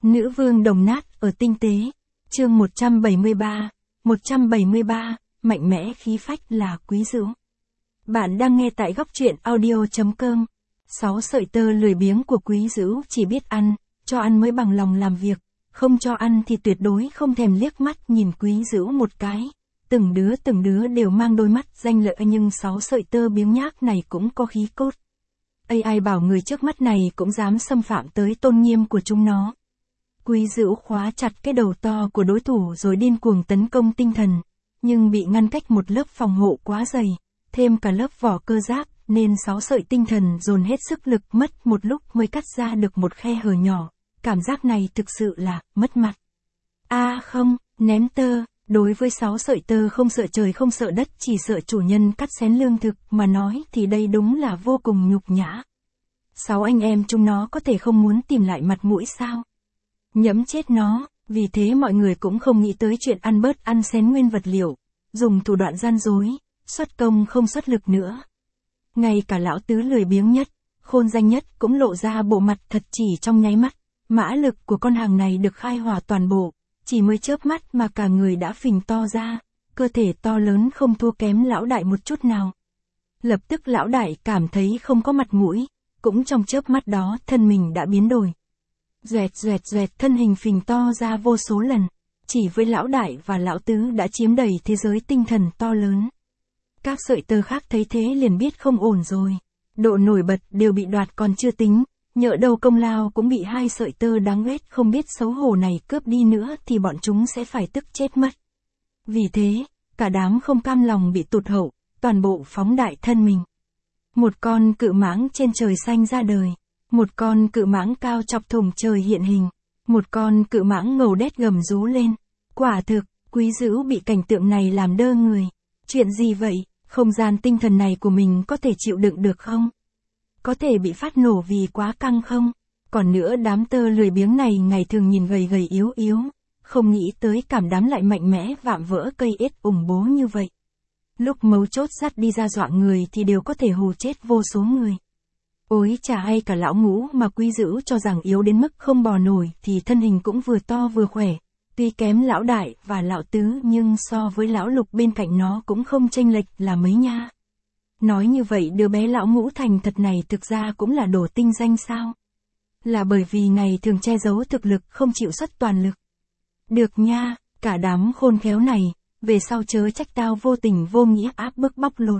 Nữ vương đồng nát ở tinh tế. Chương 173, mạnh mẽ khí phách là quý dữ. Bạn đang nghe tại góc truyện audio.com. 6 sợi tơ lười biếng của quý dữ chỉ biết ăn, cho ăn mới bằng lòng làm việc, không cho ăn thì tuyệt đối không thèm liếc mắt nhìn quý dữ một cái. Từng đứa đều mang đôi mắt danh lợi, nhưng 6 sợi tơ biếng nhác này cũng có khí cốt. Ai bảo người trước mắt này cũng dám xâm phạm tới tôn nghiêm của chúng nó. Quý dữ khóa chặt cái đầu to của đối thủ rồi điên cuồng tấn công tinh thần, nhưng bị ngăn cách một lớp phòng hộ quá dày, thêm cả lớp vỏ cơ giáp, nên 6 sợi tinh thần dồn hết sức lực, mất một lúc mới cắt ra được một khe hở nhỏ. Cảm giác này thực sự là mất mặt. Không, ném tơ. Đối với 6 sợi tơ không sợ trời không sợ đất, chỉ sợ chủ nhân cắt xén lương thực mà nói thì đây đúng là vô cùng nhục nhã. 6 anh em chúng nó có thể không muốn tìm lại mặt mũi sao? Nhẫm chết nó. Vì thế mọi người cũng không nghĩ tới chuyện ăn bớt ăn xén nguyên vật liệu, dùng thủ đoạn gian dối, xuất công không xuất lực nữa. Ngay cả lão tứ lười biếng nhất, khôn danh nhất cũng lộ ra bộ mặt thật chỉ trong nháy mắt. Mã lực của con hàng này được khai hỏa toàn bộ, chỉ mới chớp mắt mà cả người đã phình to ra, cơ thể to lớn không thua kém lão đại một chút nào. Lập tức lão đại cảm thấy không có mặt mũi, cũng trong chớp mắt đó thân mình đã biến đổi. Doẹt, thân hình phình to ra vô số lần, chỉ với lão đại và lão tứ đã chiếm đầy thế giới tinh thần to lớn. Các sợi tơ khác thấy thế liền biết không ổn rồi. Độ nổi bật đều bị đoạt còn chưa tính, nhỡ đâu công lao cũng bị 2 sợi tơ đáng ghét không biết xấu hổ này cướp đi nữa thì bọn chúng sẽ phải tức chết mất. Vì thế, cả đám không cam lòng bị tụt hậu, toàn bộ phóng đại thân mình. Một con cự mãng trên trời xanh ra đời, một con cự mãng cao chọc thủng trời hiện hình, một con cự mãng ngầu đét gầm rú lên. Quả thực, quý dữ bị cảnh tượng này làm đơ người. Chuyện gì vậy? Không gian tinh thần này của mình có thể chịu đựng được không? Có thể bị phát nổ vì quá căng không? Còn nữa đám tơ lười biếng này ngày thường nhìn gầy gầy yếu, không nghĩ tới cảm đám lại mạnh mẽ vạm vỡ cây ết ủng bố như vậy. Lúc mấu chốt dắt đi ra dọa người thì đều có thể hù chết vô số người. Ôi chà, hay cả lão ngũ mà quý dữ cho rằng yếu đến mức không bò nổi thì thân hình cũng vừa to vừa khỏe. Tuy kém lão đại và lão tứ nhưng so với lão lục bên cạnh nó cũng không chênh lệch là mấy nha. Nói như vậy đứa bé lão ngũ thành thật này thực ra cũng là đồ tinh danh sao? Là bởi vì ngày thường che giấu thực lực không chịu xuất toàn lực. Được nha, cả đám khôn khéo này, về sau chớ trách tao vô tình vô nghĩa áp bức bóc lột.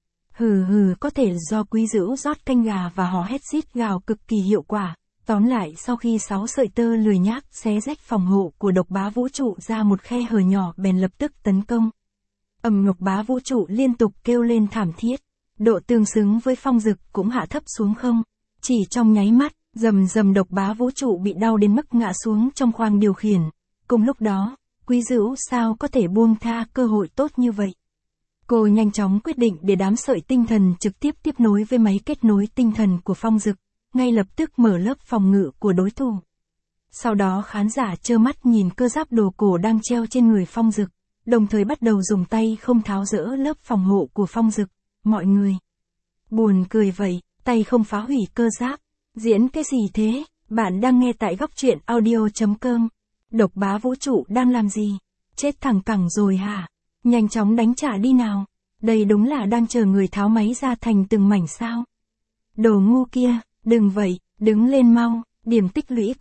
Có thể do quý dữ rót canh gà và hò hét rít gào cực kỳ hiệu quả. Tóm lại sau khi 6 sợi tơ lười nhác xé rách phòng hộ của độc bá vũ trụ ra một khe hở nhỏ bèn lập tức tấn công. Độc bá vũ trụ liên tục kêu lên thảm thiết, độ tương xứng với phong dực cũng hạ thấp xuống không. Chỉ trong nháy mắt, rầm độc bá vũ trụ bị đau đến mức ngã xuống trong khoang điều khiển. Cùng lúc đó, quý dữ sao có thể buông tha cơ hội tốt như vậy. Cô nhanh chóng quyết định để đám sợi tinh thần trực tiếp tiếp nối với máy kết nối tinh thần của phong dực, ngay lập tức mở lớp phòng ngự của đối thủ. Sau đó khán giả trơ mắt nhìn cơ giáp đồ cổ đang treo trên người phong dực, đồng thời bắt đầu dùng tay không tháo dỡ lớp phòng hộ của phong dực. Mọi người buồn cười vậy, tay không phá hủy cơ giáp. Diễn cái gì thế? Bạn đang nghe tại góc truyện audio.com. Độc bá vũ trụ đang làm gì? Chết thẳng cẳng rồi hả? Nhanh chóng đánh trả đi nào. Đây đúng là đang chờ người tháo máy ra thành từng mảnh sao? Đồ ngu kia, đừng vậy, đứng lên mau, điểm tích lũy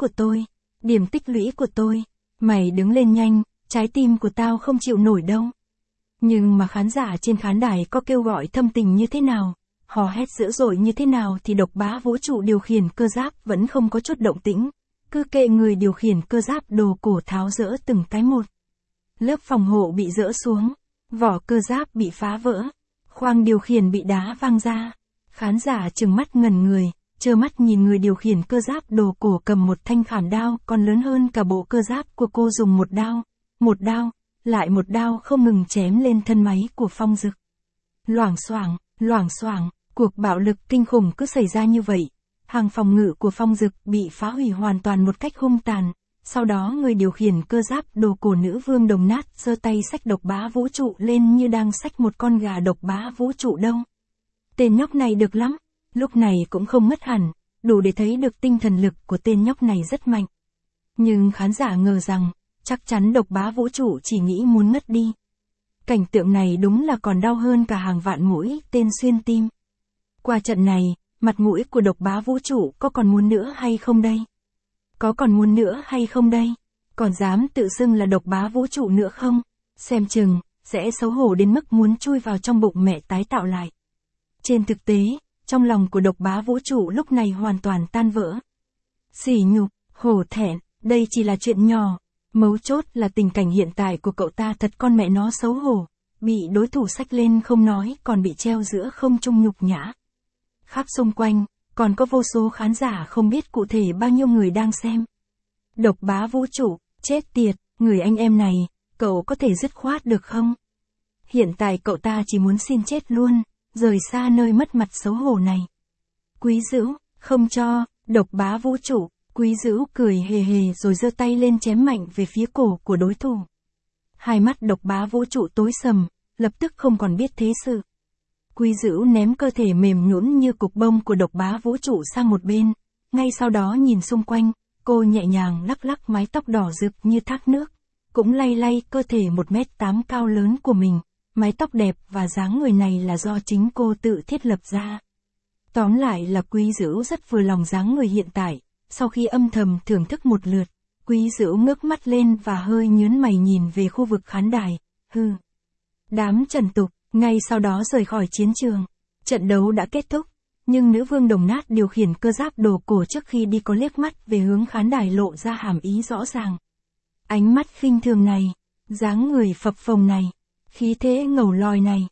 của tôi. Mày đứng lên nhanh, trái tim của tao không chịu nổi đâu. Nhưng mà khán giả trên khán đài có kêu gọi thâm tình như thế nào, hò hét dữ dội như thế nào thì độc bá vũ trụ điều khiển cơ giáp vẫn không có chút động tĩnh, cứ kệ người điều khiển cơ giáp đồ cổ tháo dỡ từng cái một. Lớp phòng hộ bị dỡ xuống, vỏ cơ giáp bị phá vỡ, khoang điều khiển bị đá văng ra. Khán giả trừng mắt ngẩn người, trơ mắt nhìn người điều khiển cơ giáp đồ cổ cầm một thanh khảm đao còn lớn hơn cả bộ cơ giáp của cô dùng một đao, lại một đao không ngừng chém lên thân máy của phong dực. Loảng xoảng, cuộc bạo lực kinh khủng cứ xảy ra như vậy. Hàng phòng ngự của phong dực bị phá hủy hoàn toàn một cách hung tàn. Sau đó người điều khiển cơ giáp đồ cổ nữ vương đồng nát giơ tay xách độc bá vũ trụ lên như đang xách một con gà độc bá vũ trụ đâu. Tên nhóc này được lắm, lúc này cũng không mất hẳn, đủ để thấy được tinh thần lực của tên nhóc này rất mạnh. Nhưng khán giả ngờ rằng, chắc chắn độc bá vũ trụ chỉ nghĩ muốn ngất đi. Cảnh tượng này đúng là còn đau hơn cả hàng vạn mũi tên xuyên tim. Qua trận này, mặt mũi của độc bá vũ trụ có còn muốn nữa hay không đây? Có còn muốn nữa hay không đây? Còn dám tự xưng là độc bá vũ trụ nữa không? Xem chừng, sẽ xấu hổ đến mức muốn chui vào trong bụng mẹ tái tạo lại. Trên thực tế, trong lòng của độc bá vũ trụ lúc này hoàn toàn tan vỡ. Sỉ nhục, hổ thẹn, đây chỉ là chuyện nhỏ. Mấu chốt là tình cảnh hiện tại của cậu ta thật con mẹ nó xấu hổ. Bị đối thủ xách lên không nói còn bị treo giữa không trung nhục nhã. Khắp xung quanh, còn có vô số khán giả không biết cụ thể bao nhiêu người đang xem. Độc bá vũ trụ, chết tiệt, người anh em này, cậu có thể dứt khoát được không? Hiện tại cậu ta chỉ muốn xin chết luôn, rời xa nơi mất mặt xấu hổ này. Quý Dữu, không cho, độc bá vũ trụ, Quý Dữu cười hề hề rồi giơ tay lên chém mạnh về phía cổ của đối thủ. Hai mắt độc bá vũ trụ tối sầm, lập tức không còn biết thế sự. Quý Dữu ném cơ thể mềm nhũn như cục bông của độc bá vũ trụ sang một bên, ngay sau đó nhìn xung quanh, cô nhẹ nhàng lắc lắc mái tóc đỏ rực như thác nước, cũng lay lay cơ thể 1m8 cao lớn của mình, mái tóc đẹp và dáng người này là do chính cô tự thiết lập ra. Tóm lại là Quý Dữu rất vừa lòng dáng người hiện tại, sau khi âm thầm thưởng thức một lượt, Quý Dữu ngước mắt lên và hơi nhướng mày nhìn về khu vực khán đài, Đám Trần Tục, ngay sau đó rời khỏi chiến trường. Trận đấu đã kết thúc, nhưng nữ vương Đồng Nát điều khiển cơ giáp đồ cổ trước khi đi có liếc mắt về hướng khán đài lộ ra hàm ý rõ ràng. Ánh mắt khinh thường này, dáng người phập phồng này, khí thế ngầu lòi này,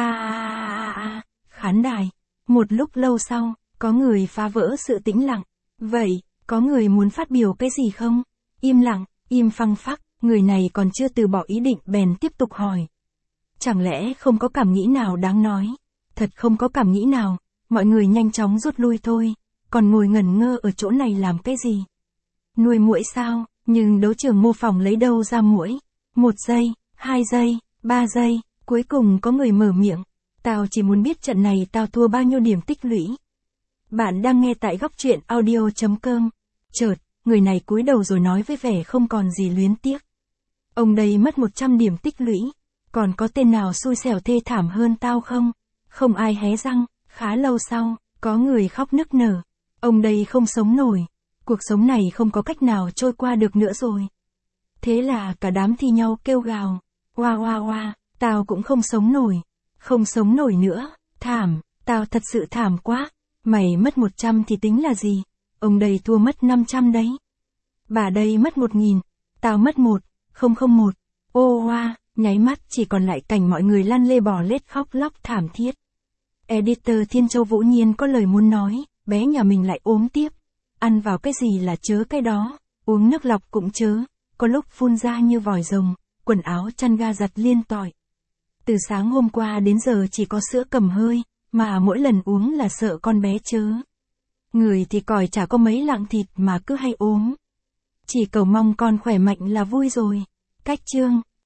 khán đài. Một lúc lâu sau, có người phá vỡ sự tĩnh lặng. Vậy, có người muốn phát biểu cái gì không? Im lặng, im phăng phắc, người này còn chưa từ bỏ ý định bèn tiếp tục hỏi. Chẳng lẽ không có cảm nghĩ nào đáng nói? Thật không có cảm nghĩ nào, mọi người nhanh chóng rút lui thôi, còn ngồi ngẩn ngơ ở chỗ này làm cái gì? Nuôi muỗi sao? Nhưng đấu trường mô phỏng lấy đâu ra muỗi? 1 giây, 2 giây, 3 giây, cuối cùng có người mở miệng. Tao chỉ muốn biết trận này tao thua bao nhiêu điểm tích lũy. Bạn đang nghe tại góc truyện audio.com. Chợt, người này cúi đầu rồi nói với vẻ không còn gì luyến tiếc. Ông đây mất 100 điểm tích lũy. Còn có tên nào xui xẻo thê thảm hơn tao không? Không ai hé răng. Khá lâu sau, có người khóc nức nở. Ông đây không sống nổi. Cuộc sống này không có cách nào trôi qua được nữa rồi. Thế là cả đám thi nhau kêu gào. Oa oa oa, tao cũng không sống nổi. Không sống nổi nữa, thảm, tao thật sự thảm quá. Mày mất 100 thì tính là gì? Ông đây thua mất 500 đấy. Bà đây mất 1000, tao mất 1001. Ô oa, nháy mắt chỉ còn lại cảnh mọi người lăn lê bò lết khóc lóc thảm thiết. Editor Thiên Châu Vũ Nhiên có lời muốn nói, bé nhà mình lại ốm tiếp. Ăn vào cái gì là chớ cái đó, uống nước lọc cũng chớ, có lúc phun ra như vòi rồng, quần áo chăn ga giặt liên tỏi. Từ sáng hôm qua đến giờ chỉ có sữa cầm hơi, mà mỗi lần uống là sợ con bé chớ. Người thì còi chả có mấy lạng thịt mà cứ hay ốm. Chỉ cầu mong con khỏe mạnh là vui rồi. Cách chương